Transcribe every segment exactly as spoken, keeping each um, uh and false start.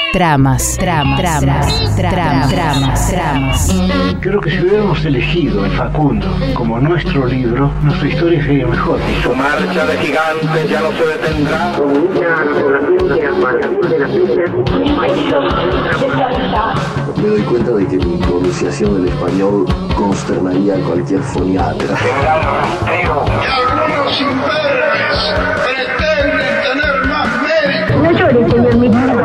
Tramas, tramas, tramas, tramas, tramas, tramas. Creo que si hubiéramos elegido el Facundo como nuestro libro, nuestra historia sería mejor. Su marcha de gigantes ya no se detendrá. Me doy cuenta de que mi pronunciación del español consternaría a cualquier foniatra. Y algunos imberbes pretenden tener más mérito. No llores, señor ministro.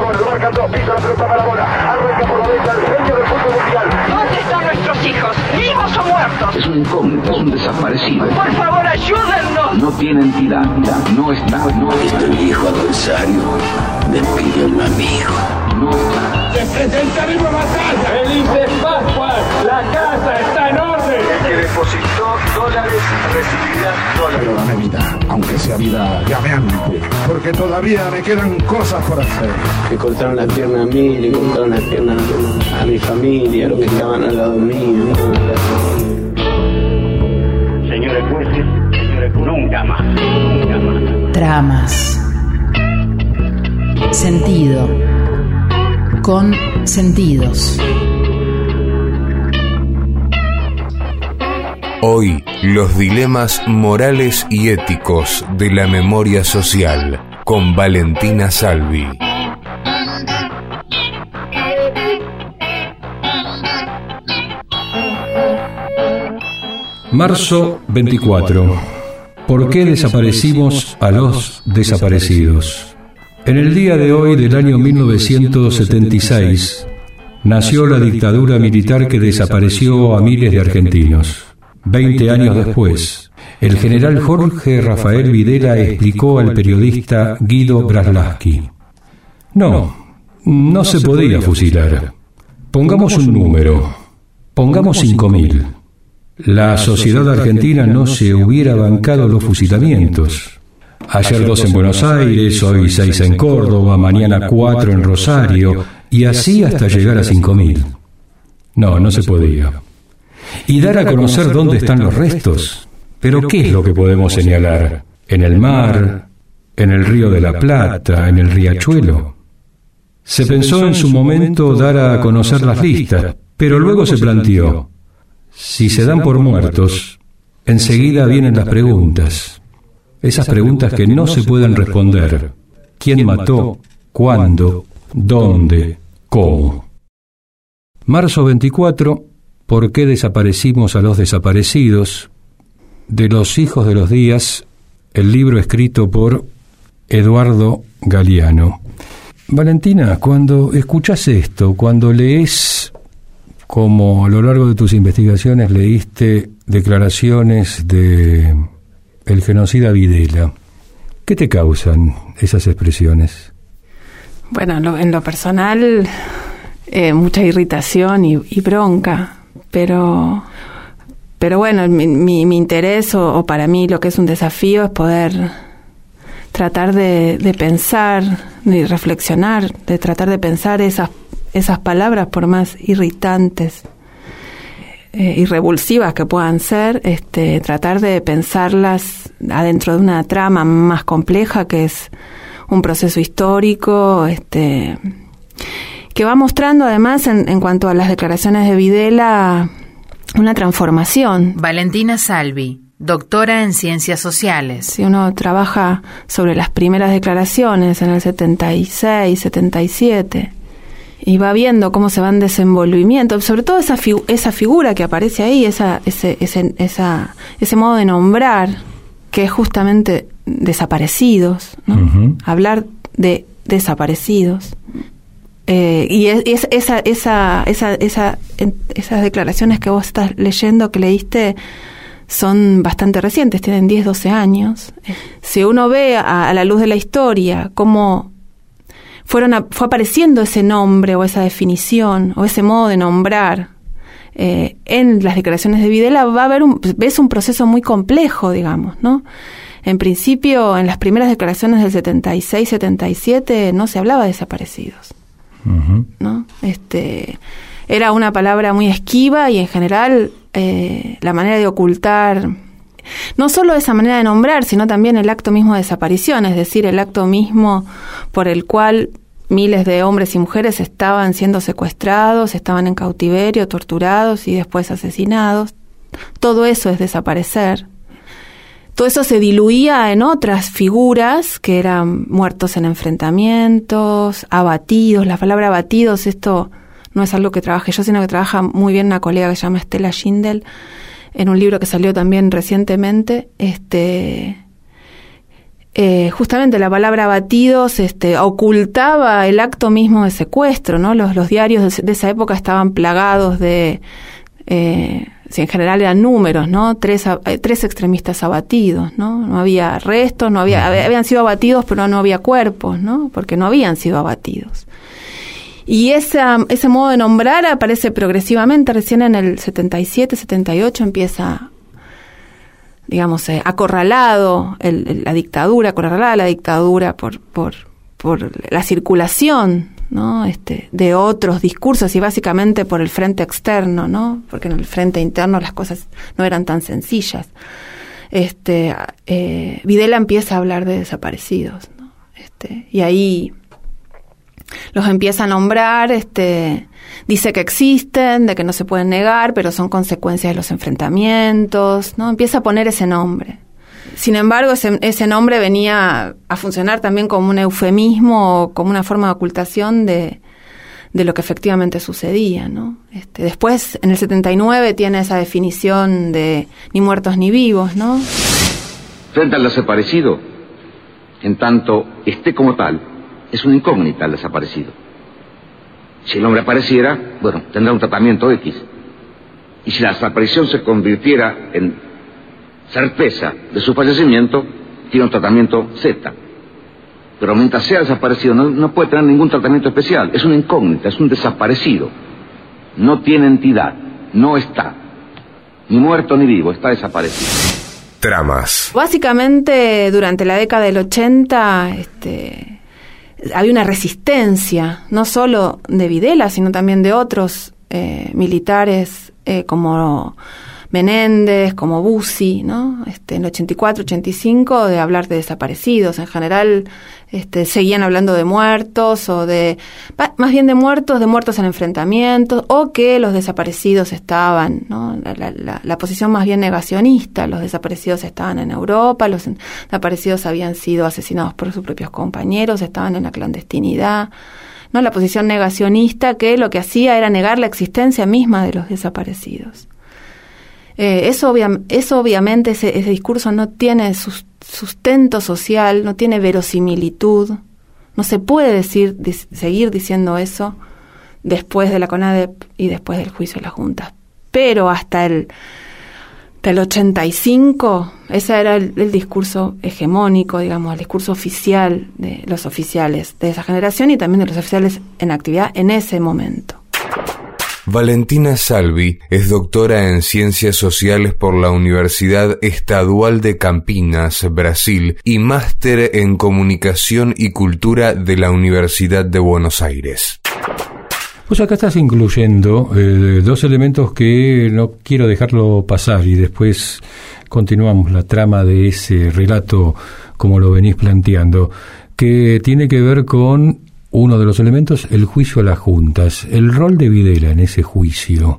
¿Dónde están nuestros hijos? ¿Vivos o muertos? Es un incógnito, es un desaparecido. Por favor, ayúdennos. No tiene entidad, no está, no está. Este viejo adversario me pide un amigo. No está. Se presenta misma batalla. Felices Pascuas, la casa está en orden. El que depositó dólares recibirá dólares. Pero dame vida, aunque sea vida llameante, porque todavía me quedan cosas por hacer. Le cortaron la pierna a mí, le cortaron la pierna a mi familia, los que estaban al lado mío. Señores jueces, señores, nunca más, nunca más. Tramas. Sentido. Con sentidos. Hoy, los dilemas morales y éticos de la memoria social, con Valentina Salvi. Marzo veinticuatro. ¿Por qué desaparecimos a los desaparecidos? En el día de hoy del año mil novecientos setenta y seis, nació la dictadura militar que desapareció a miles de argentinos. Veinte años después, el general Jorge Rafael Videla explicó al periodista Guido Braslavsky: No, no se podía fusilar. Pongamos un número, pongamos cinco mil. La sociedad argentina no se hubiera bancado los fusilamientos. Ayer dos en Buenos Aires, hoy seis en Córdoba, mañana cuatro en Rosario, y así hasta llegar a cinco mil. No, no se podía. Y dar a conocer dónde están los restos. Pero ¿qué es lo que podemos señalar? ¿En el mar? ¿En el Río de la Plata? ¿En el Riachuelo? Se pensó en su momento dar a conocer las listas, pero luego se planteó: si se dan por muertos, enseguida vienen las preguntas. Esas preguntas que no se pueden responder. ¿Quién mató? ¿Cuándo? ¿Dónde? ¿Cómo? Marzo veinticuatro. ¿Por qué desaparecimos a los desaparecidos? De los hijos de los días, el libro escrito por Eduardo Galeano. Valentina, cuando escuchás esto, cuando lees, como a lo largo de tus investigaciones leíste declaraciones de el genocida Videla, ¿qué te causan esas expresiones? Bueno, lo, en lo personal, eh, mucha irritación y, y bronca, pero, pero bueno, mi, mi, mi interés o, o para mí lo que es un desafío es poder tratar de, de pensar, de reflexionar, de tratar de pensar esas, esas palabras, por más irritantes eh, y revulsivas que puedan ser, este, tratar de pensarlas adentro de una trama más compleja que es un proceso histórico, este, que va mostrando además en, en cuanto a las declaraciones de Videla una transformación. Valentina Salvi, doctora en Ciencias Sociales. Si uno trabaja sobre las primeras declaraciones en el setenta y seis, setenta y siete, y va viendo cómo se van desenvolvimiento, sobre todo esa figu- esa figura que aparece ahí, esa ese ese esa ese modo de nombrar que es justamente desaparecidos, ¿no? Uh-huh. Hablar de desaparecidos. Eh, y es, es esa esa esa esa en, esas declaraciones que vos estás leyendo, que leíste, son bastante recientes, tienen diez, doce años. Si uno ve a, a la luz de la historia cómo fueron a, fue apareciendo ese nombre o esa definición o ese modo de nombrar eh, en las declaraciones de Videla, va a haber un, ves un proceso muy complejo, digamos, ¿no? En principio, en las primeras declaraciones del setenta y seis, setenta y siete no se hablaba de desaparecidos, uh-huh. ¿no? Este, era una palabra muy esquiva y en general eh, la manera de ocultar no solo esa manera de nombrar, sino también el acto mismo de desaparición, es decir, el acto mismo por el cual miles de hombres y mujeres estaban siendo secuestrados, estaban en cautiverio, torturados y después asesinados. Todo eso es desaparecer. Todo eso se diluía en otras figuras que eran muertos en enfrentamientos, abatidos. La palabra abatidos, esto no es algo que trabaje yo, sino que trabaja muy bien una colega que se llama Stella Schindel, en un libro que salió también recientemente. Este, eh, justamente la palabra abatidos este, ocultaba el acto mismo de secuestro, ¿no? Los, los diarios de, de esa época estaban plagados de... Eh, si en general eran números, ¿no? Tres, eh, tres extremistas abatidos, ¿no? No había restos, no había, habían sido abatidos, pero no había cuerpos, ¿no? Porque no habían sido abatidos. Y esa, ese modo de nombrar aparece progresivamente, recién en el setenta y siete, setenta y ocho empieza, digamos, eh, acorralado el, el, la dictadura, acorralada la dictadura por, por, por la circulación, ¿no? Este, de otros discursos y básicamente por el frente externo, ¿no? Porque en el frente interno las cosas no eran tan sencillas. Este, eh, Videla empieza a hablar de desaparecidos, ¿no? Este, y ahí los empieza a nombrar, este, dice que existen, de que no se pueden negar, pero son consecuencias de los enfrentamientos, ¿no? Empieza a poner ese nombre. Sin embargo, ese, ese nombre venía a funcionar también como un eufemismo, como una forma de ocultación de, de lo que efectivamente sucedía, ¿no? Este, después, en el setenta y nueve, tiene esa definición de ni muertos ni vivos, ¿no? Frente al desaparecido, en tanto esté como tal, es una incógnita el desaparecido. Si el hombre apareciera, bueno, tendrá un tratamiento X. Y si la desaparición se convirtiera en certeza de su fallecimiento, tiene un tratamiento Z. Pero mientras sea desaparecido no, no puede tener ningún tratamiento especial. Es una incógnita, es un desaparecido. No tiene entidad, no está ni muerto ni vivo, está desaparecido. Tramas. Básicamente, durante la década del ochenta, este, había una resistencia, no solo de Videla, sino también de otros eh, militares eh, como Menéndez, como Bussi, ¿no? Este, en el ochenta y cuatro, ochenta y cinco, de hablar de desaparecidos. En general, este, seguían hablando de muertos, o de, más bien de muertos, de muertos en enfrentamientos, o que los desaparecidos estaban, ¿no? La, la, la, la posición más bien negacionista, los desaparecidos estaban en Europa, los desaparecidos habían sido asesinados por sus propios compañeros, estaban en la clandestinidad, ¿no? La posición negacionista que lo que hacía era negar la existencia misma de los desaparecidos. Eh, eso, obvia, eso obviamente, ese, ese discurso no tiene sus, sustento social, no tiene verosimilitud, no se puede decir, dis, seguir diciendo eso después de la CONADEP y después del juicio de las juntas. Pero hasta el, hasta el ochenta y cinco, ese era el, el discurso hegemónico, digamos, el discurso oficial de los oficiales de esa generación y también de los oficiales en actividad en ese momento. Valentina Salvi es doctora en Ciencias Sociales por la Universidad Estadual de Campinas, Brasil, y máster en Comunicación y Cultura de la Universidad de Buenos Aires. Pues acá estás incluyendo eh, dos elementos que no quiero dejarlo pasar y después continuamos la trama de ese relato como lo venís planteando, que tiene que ver con uno de los elementos, el juicio a las juntas, el rol de Videla en ese juicio,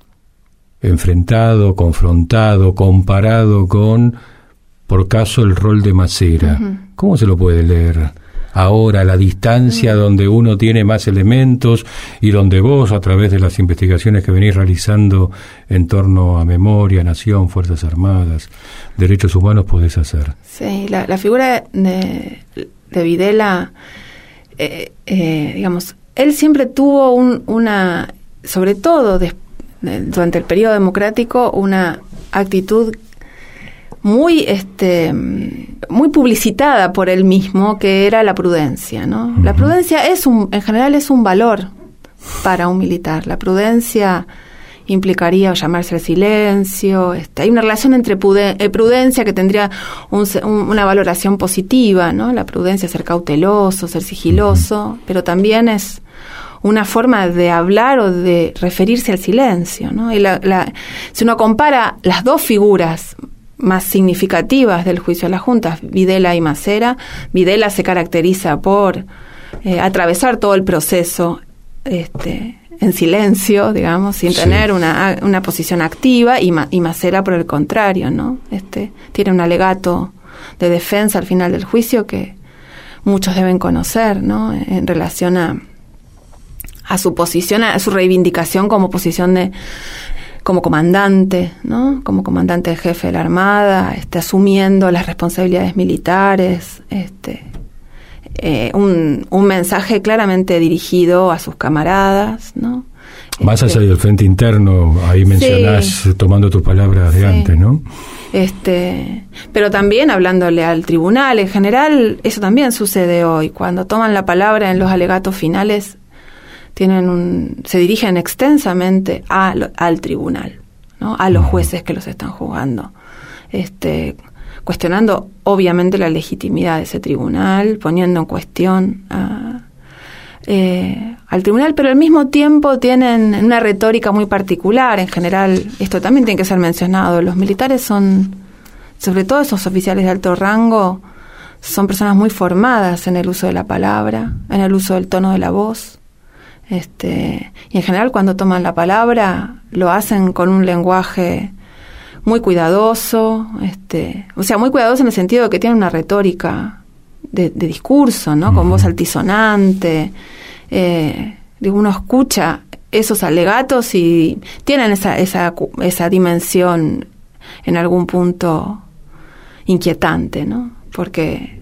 enfrentado, confrontado, comparado con, por caso, el rol de Macera. Uh-huh. ¿Cómo se lo puede leer ahora, a la distancia, uh-huh, donde uno tiene más elementos y donde vos, a través de las investigaciones que venís realizando en torno a memoria, nación, Fuerzas Armadas, derechos humanos, podés hacer? Sí, la, la figura de, de Videla... Eh, eh, digamos, él siempre tuvo un, una, sobre todo de, de, durante el periodo democrático, una actitud muy, este, muy publicitada por él mismo, que era la prudencia, ¿no? Uh-huh. La prudencia es un, en general es un valor para un militar. La prudencia implicaría llamarse al silencio. Este, hay una relación entre puden- eh, prudencia que tendría un, un, una valoración positiva, ¿no? La prudencia es ser cauteloso, ser sigiloso, uh-huh, pero también es una forma de hablar o de referirse al silencio, ¿no? Y la, la, si uno compara las dos figuras más significativas del juicio a las juntas, Videla y Macera, Videla se caracteriza por eh, atravesar todo el proceso este, en silencio, digamos, sin sí. tener una, una posición activa, y, Ma, y Masera, por el contrario, ¿no? Este, tiene un alegato de defensa al final del juicio que muchos deben conocer, ¿no? En relación a, a su posición, a su reivindicación como posición de como comandante, ¿no? Como comandante jefe de la Armada, este, asumiendo las responsabilidades militares, este, eh, un, un mensaje claramente dirigido a sus camaradas, ¿no? Más este, allá del frente interno, ahí mencionás, sí, tomando tus palabras de sí. antes, ¿no? Este, pero también hablándole al tribunal, en general, eso también sucede hoy, cuando toman la palabra en los alegatos finales, tienen un, se dirigen extensamente a lo, al tribunal, ¿no? A los jueces que los están juzgando, este, cuestionando obviamente la legitimidad de ese tribunal, poniendo en cuestión a, eh, al tribunal, pero al mismo tiempo tienen una retórica muy particular. En general, esto también tiene que ser mencionado, los militares son, sobre todo esos oficiales de alto rango, son personas muy formadas en el uso de la palabra, en el uso del tono de la voz. Este, y en general cuando toman la palabra lo hacen con un lenguaje muy cuidadoso, este, o sea, muy cuidadoso en el sentido de que tienen una retórica de, de discurso, ¿no? Con voz altisonante. Eh, digo, uno escucha esos alegatos y tienen esa, esa, esa dimensión en algún punto inquietante, ¿no? Porque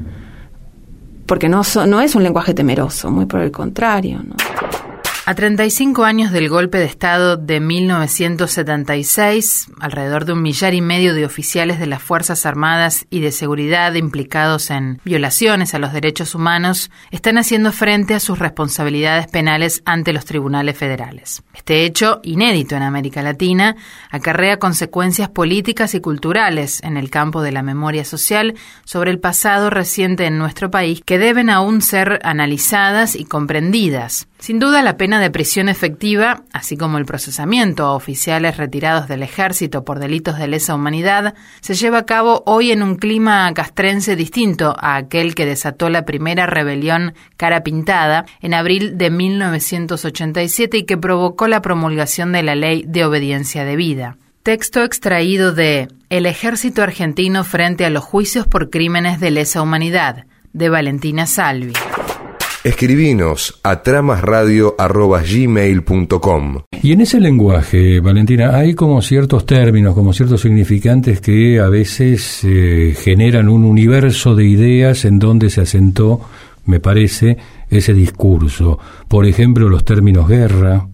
porque no, so, no es un lenguaje temeroso, muy por el contrario, ¿no? A treinta y cinco años del golpe de Estado de mil novecientos setenta y seis, alrededor de un millar y medio de oficiales de las Fuerzas Armadas y de Seguridad implicados en violaciones a los derechos humanos están haciendo frente a sus responsabilidades penales ante los tribunales federales. Este hecho, inédito en América Latina, acarrea consecuencias políticas y culturales en el campo de la memoria social sobre el pasado reciente en nuestro país que deben aún ser analizadas y comprendidas. Sin duda, la pena de prisión efectiva, así como el procesamiento a oficiales retirados del ejército por delitos de lesa humanidad, se lleva a cabo hoy en un clima castrense distinto a aquel que desató la primera rebelión cara pintada en abril de mil novecientos ochenta y siete y que provocó la promulgación de la Ley de Obediencia Debida. Texto extraído de El Ejército Argentino frente a los juicios por crímenes de lesa humanidad, de Valentina Salvi. Escribinos a tramasradio arroba gmail punto com. Y en ese lenguaje, Valentina, hay como ciertos términos, como ciertos significantes que a veces eh, generan un universo de ideas en donde se asentó, me parece, ese discurso. Por ejemplo, los términos guerra,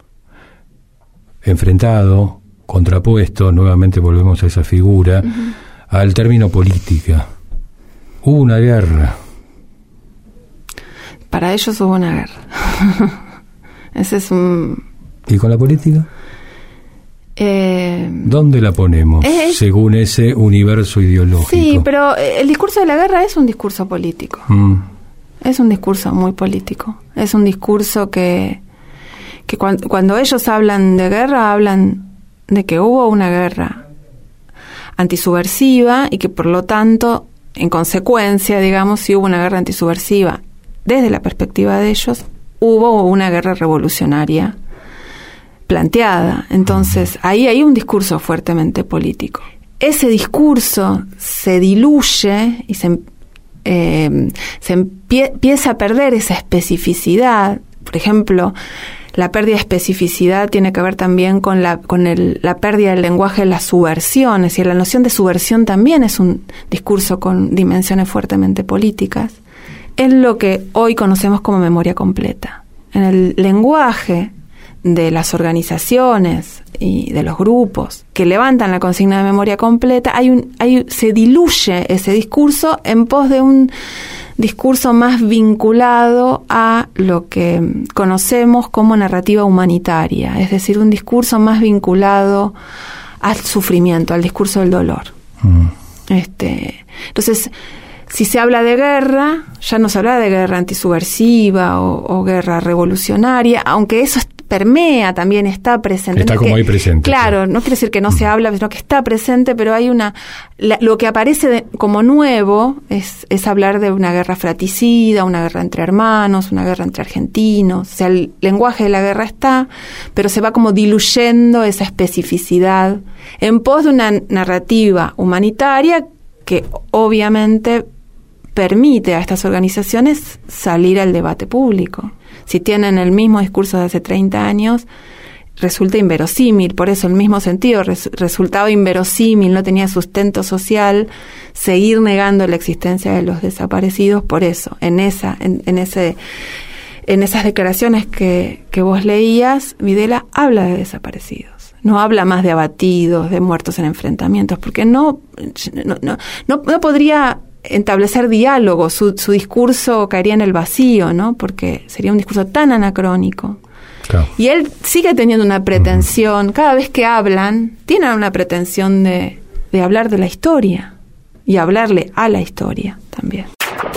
enfrentado, contrapuesto, nuevamente volvemos a esa figura, uh-huh. al término política. Hubo una guerra. Para ellos hubo una guerra. Ese es un... ¿Y con la política? Eh, ¿Dónde la ponemos es, según ese universo ideológico? Sí, pero el discurso de la guerra es un discurso político. Mm. Es un discurso muy político. Es un discurso que, que cuando, cuando ellos hablan de guerra, hablan de que hubo una guerra antisubversiva y que por lo tanto, en consecuencia, digamos, si hubo una guerra antisubversiva, desde la perspectiva de ellos, hubo una guerra revolucionaria planteada. Entonces, ahí hay un discurso fuertemente político. Ese discurso se diluye y se, eh, se empie- empieza a perder esa especificidad. Por ejemplo, la pérdida de especificidad tiene que ver también con la con el, la pérdida del lenguaje de las subversiones, y la noción de subversión también es un discurso con dimensiones fuertemente políticas. En lo que hoy conocemos como memoria completa. En el lenguaje de las organizaciones y de los grupos que levantan la consigna de memoria completa, hay un, hay, se diluye ese discurso en pos de un discurso más vinculado a lo que conocemos como narrativa humanitaria, es decir, un discurso más vinculado al sufrimiento, al discurso del dolor. Mm. Este, entonces, si se habla de guerra, ya no se habla de guerra antisubversiva o, o guerra revolucionaria, aunque eso permea también, está presente. Está no como que, ahí presente. Claro, sí. No quiere decir que no se habla, sino que está presente, pero hay una... La, lo que aparece de, como nuevo es, es hablar de una guerra fratricida, una guerra entre hermanos, una guerra entre argentinos. O sea, el lenguaje de la guerra está, pero se va como diluyendo esa especificidad en pos de una narrativa humanitaria que obviamente permite a estas organizaciones salir al debate público. Si tienen el mismo discurso de hace treinta años, resulta inverosímil. Por eso, en el mismo sentido, res, resultaba inverosímil, no tenía sustento social, seguir negando la existencia de los desaparecidos. Por eso, en esa, en, en ese, en esas declaraciones que, que vos leías, Videla habla de desaparecidos. No habla más de abatidos, de muertos en enfrentamientos, porque no, no, no, no, no podría establecer diálogo, su, su discurso caería en el vacío, ¿no? Porque sería un discurso tan anacrónico. Claro. Y él sigue teniendo una pretensión, uh-huh. cada vez que hablan, tienen una pretensión de, de hablar de la historia y hablarle a la historia también.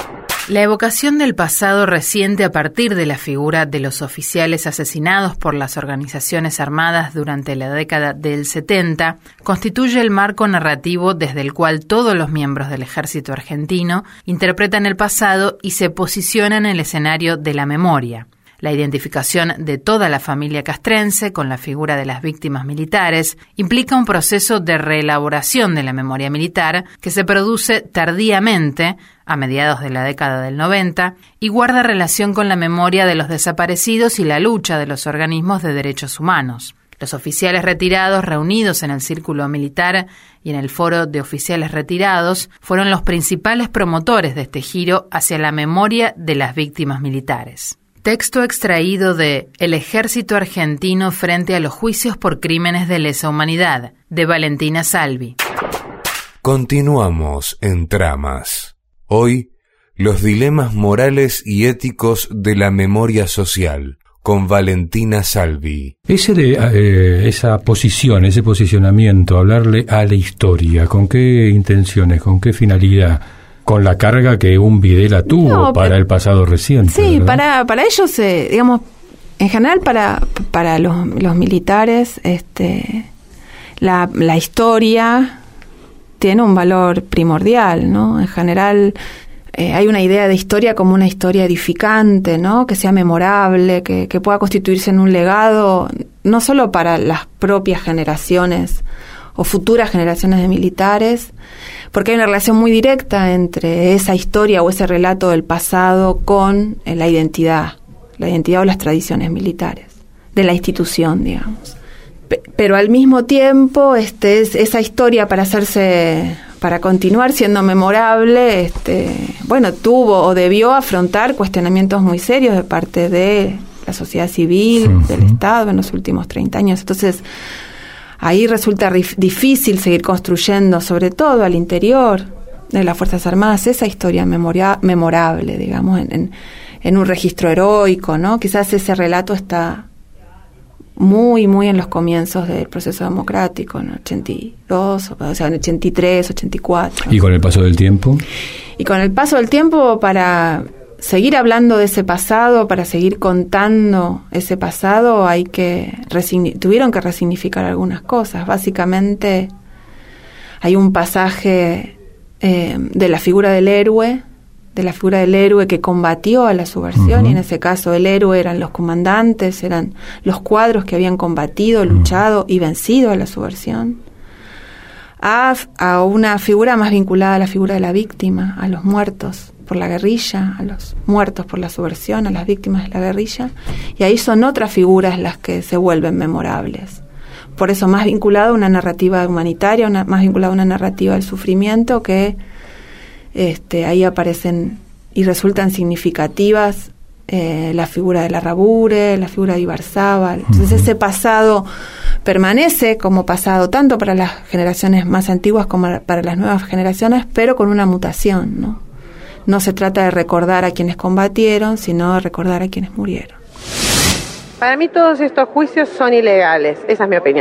La evocación del pasado reciente a partir de la figura de los oficiales asesinados por las organizaciones armadas durante la década del setenta constituye el marco narrativo desde el cual todos los miembros del ejército argentino interpretan el pasado y se posicionan en el escenario de la memoria. La identificación de toda la familia castrense con la figura de las víctimas militares implica un proceso de reelaboración de la memoria militar que se produce tardíamente, a mediados de la década del noventa, y guarda relación con la memoria de los desaparecidos y la lucha de los organismos de derechos humanos. Los oficiales retirados reunidos en el Círculo Militar y en el Foro de Oficiales Retirados fueron los principales promotores de este giro hacia la memoria de las víctimas militares. Texto extraído de El ejército argentino frente a los juicios por crímenes de lesa humanidad, de Valentina Salvi. Continuamos en Tramas. Hoy, los dilemas morales y éticos de la memoria social, con Valentina Salvi. Ese de, eh, esa posición, ese posicionamiento, hablarle a la historia, ¿con qué intenciones, con qué finalidad? Con la carga que un Videla tuvo no, para el pasado reciente. Sí, ¿verdad? para para ellos, eh, digamos, en general para para los, los militares, este, la, la historia tiene un valor primordial, ¿no? En general eh, hay una idea de historia como una historia edificante, ¿no? Que sea memorable, que, que pueda constituirse en un legado, no solo para las propias generaciones o futuras generaciones de militares, porque hay una relación muy directa entre esa historia o ese relato del pasado con eh, la identidad, la identidad o las tradiciones militares, de la institución, digamos. P- pero al mismo tiempo, este, es, esa historia para hacerse, para continuar siendo memorable, este, bueno, tuvo o debió afrontar cuestionamientos muy serios de parte de la sociedad civil, uh-huh. del Estado en los últimos treinta años. Entonces, ahí resulta rif- difícil seguir construyendo, sobre todo al interior de las Fuerzas Armadas, esa historia memoria- memorable, digamos, en, en, en un registro heroico, ¿no? Quizás ese relato está muy, muy en los comienzos del proceso democrático, en ochenta y dos, o sea, en ochenta y tres, ochenta y cuatro. ¿Y con el paso del tiempo? Y con el paso del tiempo, para seguir hablando de ese pasado, para seguir contando ese pasado, hay que resigni- tuvieron que resignificar algunas cosas. Básicamente, hay un pasaje eh, de la figura del héroe, de la figura del héroe que combatió a la subversión, uh-huh. y en ese caso el héroe eran los comandantes, eran los cuadros que habían combatido, luchado y vencido a la subversión, a, a una figura más vinculada a la figura de la víctima, a los muertos por la guerrilla, a los muertos por la subversión, a las víctimas de la guerrilla, y ahí son otras figuras las que se vuelven memorables. Por eso más vinculada a una narrativa humanitaria, una, más vinculada a una narrativa del sufrimiento, que este, ahí aparecen y resultan significativas eh, la figura de Larrabure, la figura de Ibarzábal. Entonces, uh-huh. ese pasado permanece como pasado tanto para las generaciones más antiguas como para las nuevas generaciones, pero con una mutación, ¿no? No se trata de recordar a quienes combatieron, sino de recordar a quienes murieron. Para mí todos estos juicios son ilegales, esa es mi opinión.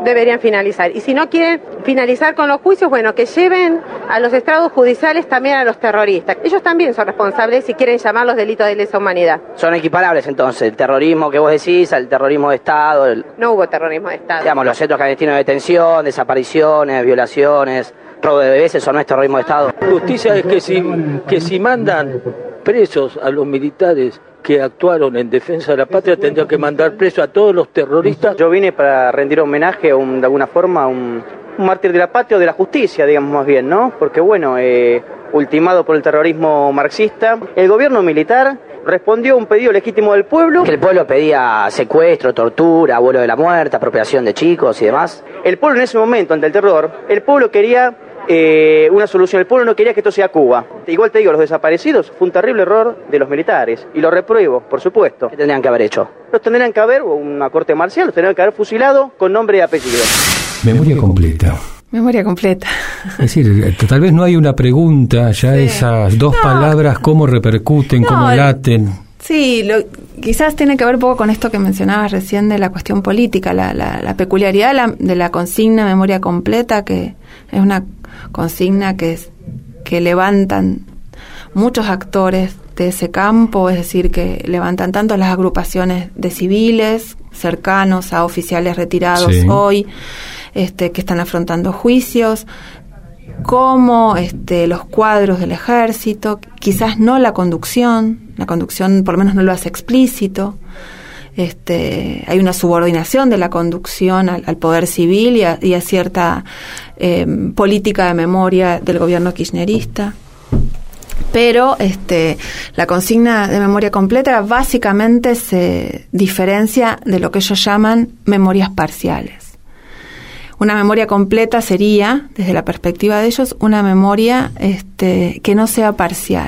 deberían finalizar. Y si no quieren finalizar con los juicios, bueno, que lleven a los estrados judiciales también a los terroristas. Ellos también son responsables si quieren llamar los delitos de lesa humanidad. Son equiparables entonces, el terrorismo que vos decís al terrorismo de Estado. El... No hubo terrorismo de Estado. Digamos, los centros clandestinos de detención, desapariciones, violaciones, robo de bebés, eso no es terrorismo de Estado. Justicia es que si, que si mandan presos a los militares que actuaron en defensa de la patria, tendrían que mandar preso a todos los terroristas. Yo vine para rendir homenaje, un, de alguna forma, a un, un mártir de la patria o de la justicia, digamos más bien, ¿no? Porque bueno, eh, ultimado por el terrorismo marxista, el gobierno militar respondió a un pedido legítimo del pueblo. Que el pueblo pedía secuestro, tortura, vuelo de la muerte, apropiación de chicos y demás. El pueblo en ese momento, ante el terror, el pueblo quería Eh, una solución. El pueblo no quería que esto sea Cuba. Igual te digo, los desaparecidos fue un terrible error de los militares y lo repruebo, por supuesto. ¿Qué tendrían que haber hecho? Los tendrían que haber, una corte marcial, los tendrían que haber fusilado con nombre y apellido. Memoria completa. Memoria completa. Es decir, tal vez no hay una pregunta, ya sí. Esas dos no. palabras, cómo repercuten, no. cómo laten. Sí, lo, quizás tiene que ver un poco con esto que mencionabas recién de la cuestión política, la, la, la peculiaridad de la, de la consigna memoria completa, que es una consigna que, es, que levantan muchos actores de ese campo, es decir, que levantan tanto las agrupaciones de civiles cercanos a oficiales retirados sí. hoy, este, que están afrontando juicios, como este, los cuadros del ejército, quizás no la conducción, la conducción por lo menos no lo hace explícito. Este, hay una subordinación de la conducción al, al poder civil y a, y a cierta eh, política de memoria del gobierno kirchnerista. Pero este, la consigna de memoria completa básicamente se diferencia de lo que ellos llaman memorias parciales. Una memoria completa sería, desde la perspectiva de ellos, una memoria este, que no sea parcial.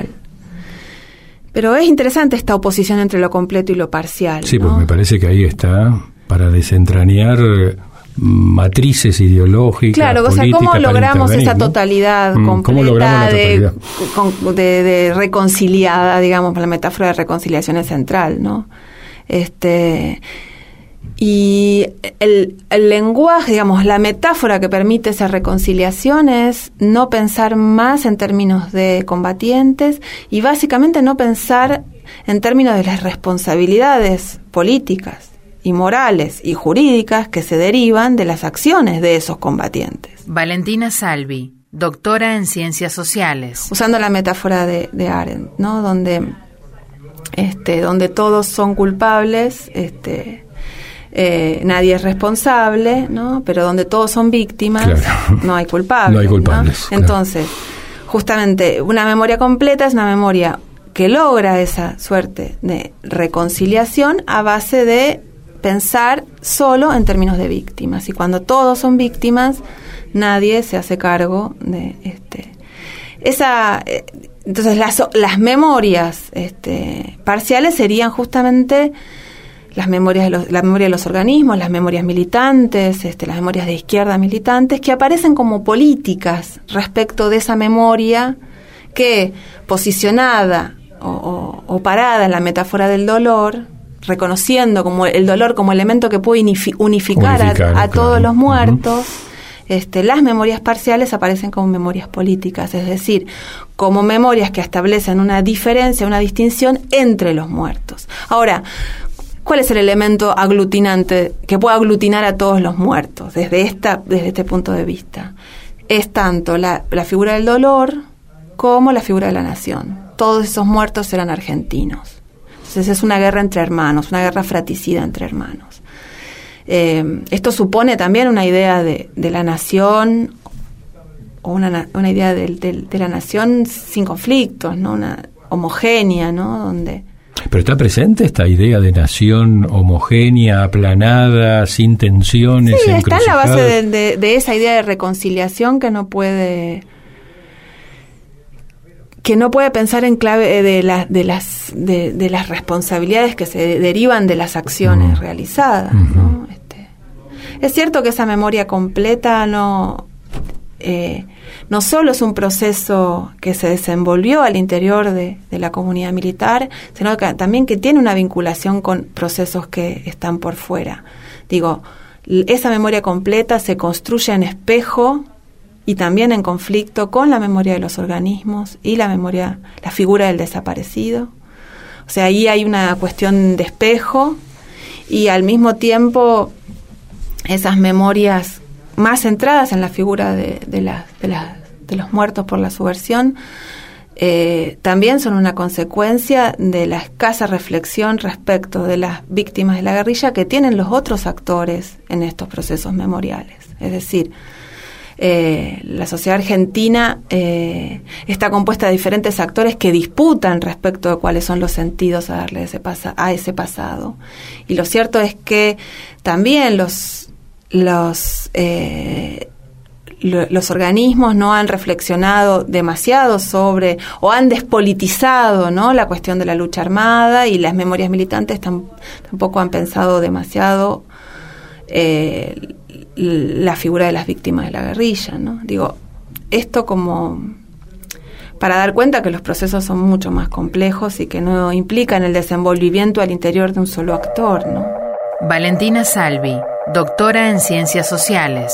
Pero es interesante esta oposición entre lo completo y lo parcial. Sí, ¿no? Pues me parece que ahí está para desentrañar matrices ideológicas. Claro, o sea, ¿cómo logramos esa totalidad ¿no? completa ¿Cómo logramos la totalidad? De, de, de reconciliada, digamos, la metáfora de reconciliación es central, ¿no? Este... Y el, el lenguaje, digamos, la metáfora que permite esa reconciliación es no pensar más en términos de combatientes y básicamente no pensar en términos de las responsabilidades políticas y morales y jurídicas que se derivan de las acciones de esos combatientes. Valentina Salvi, doctora en Ciencias Sociales. Usando la metáfora de, de Arendt, ¿no? Donde, este, donde todos son culpables, este... Eh, nadie es responsable, ¿no? Pero donde todos son víctimas, claro. no hay culpables. No hay culpables. ¿no? Entonces, claro. justamente, una memoria completa es una memoria que logra esa suerte de reconciliación a base de pensar solo en términos de víctimas. Y cuando todos son víctimas, nadie se hace cargo de este. Esa. Eh, entonces, las, las memorias este, parciales serían justamente las memorias de los, la memoria de los organismos, las memorias militantes, este, las memorias de izquierda militantes, que aparecen como políticas respecto de esa memoria que, posicionada o, o, o parada en la metáfora del dolor, reconociendo como el dolor como elemento que puede unificar, unificar a, a claro. todos los muertos, uh-huh. este, las memorias parciales aparecen como memorias políticas, es decir, como memorias que establecen una diferencia, una distinción entre los muertos. Ahora, ¿cuál es el elemento aglutinante que puede aglutinar a todos los muertos desde esta desde este punto de vista? Es tanto la, la figura del dolor como la figura de la nación. Todos esos muertos eran argentinos. Entonces es una guerra entre hermanos, una guerra fratricida entre hermanos. Eh, esto supone también una idea de, de la nación, o una, una idea de, de, de la nación sin conflictos, ¿no? Una homogénea, ¿no? Donde Pero está presente esta idea de nación homogénea, aplanada, sin tensiones. Sí, está en la base de, de, de esa idea de reconciliación que no puede que no puede pensar en clave de, la, de las de, de las responsabilidades que se derivan de las acciones uh-huh. realizadas. Uh-huh. ¿no? Este, es cierto que esa memoria completa no Eh, no solo es un proceso que se desenvolvió al interior de, de la comunidad militar, sino que también que tiene una vinculación con procesos que están por fuera. Digo, esa memoria completa se construye en espejo y también en conflicto con la memoria de los organismos y la memoria, la figura del desaparecido. O sea, ahí hay una cuestión de espejo y al mismo tiempo esas memorias más centradas en la figura de, de, la, de, la, de los muertos por la subversión eh, también son una consecuencia de la escasa reflexión respecto de las víctimas de la guerrilla que tienen los otros actores en estos procesos memoriales. Es decir, Eh, la sociedad argentina eh, está compuesta de diferentes actores que disputan respecto de cuáles son los sentidos a darle ese pasa- a ese pasado. Y lo cierto es que también los los eh, lo, los organismos no han reflexionado demasiado sobre o han despolitizado, ¿no?, la cuestión de la lucha armada, y las memorias militantes tam- tampoco han pensado demasiado eh, la figura de las víctimas de la guerrilla, ¿no? Digo, esto como para dar cuenta que los procesos son mucho más complejos y que no implican el desenvolvimiento al interior de un solo actor, ¿no? Valentina Salvi, doctora en Ciencias Sociales.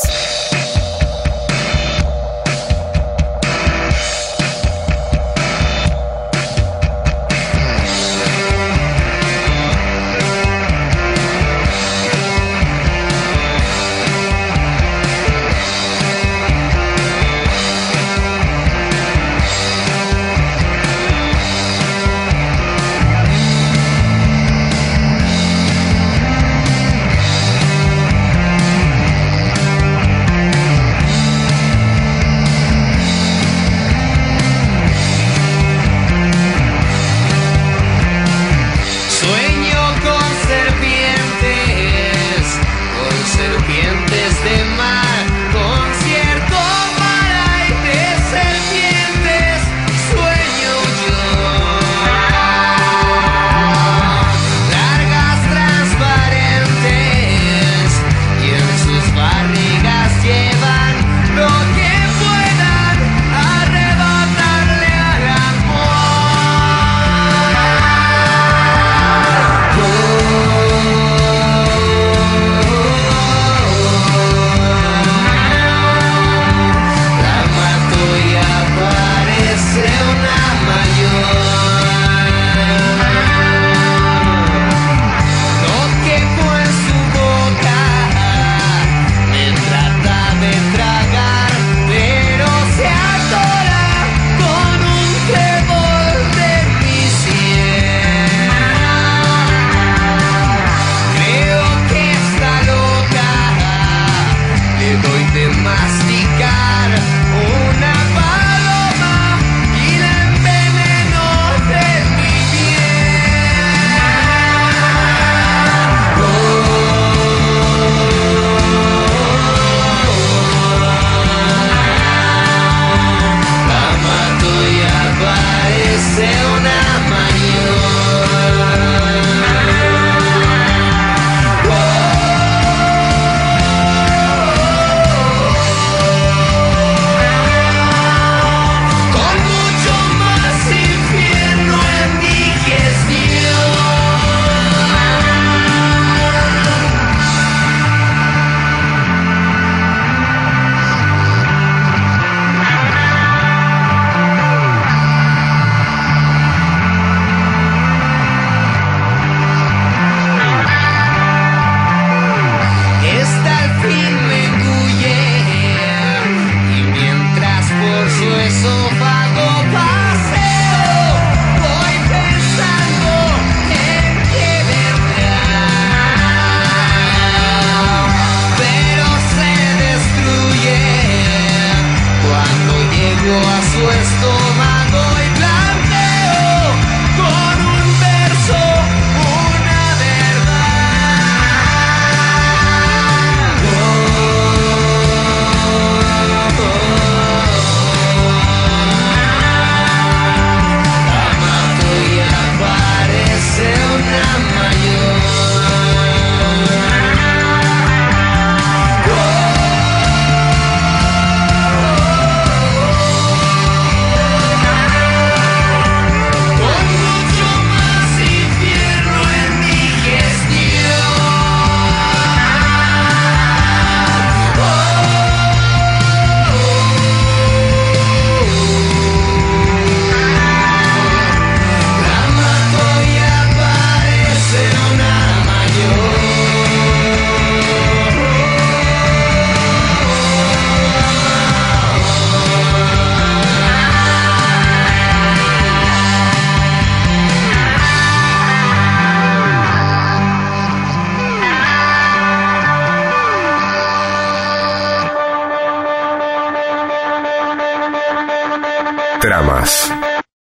Tramas.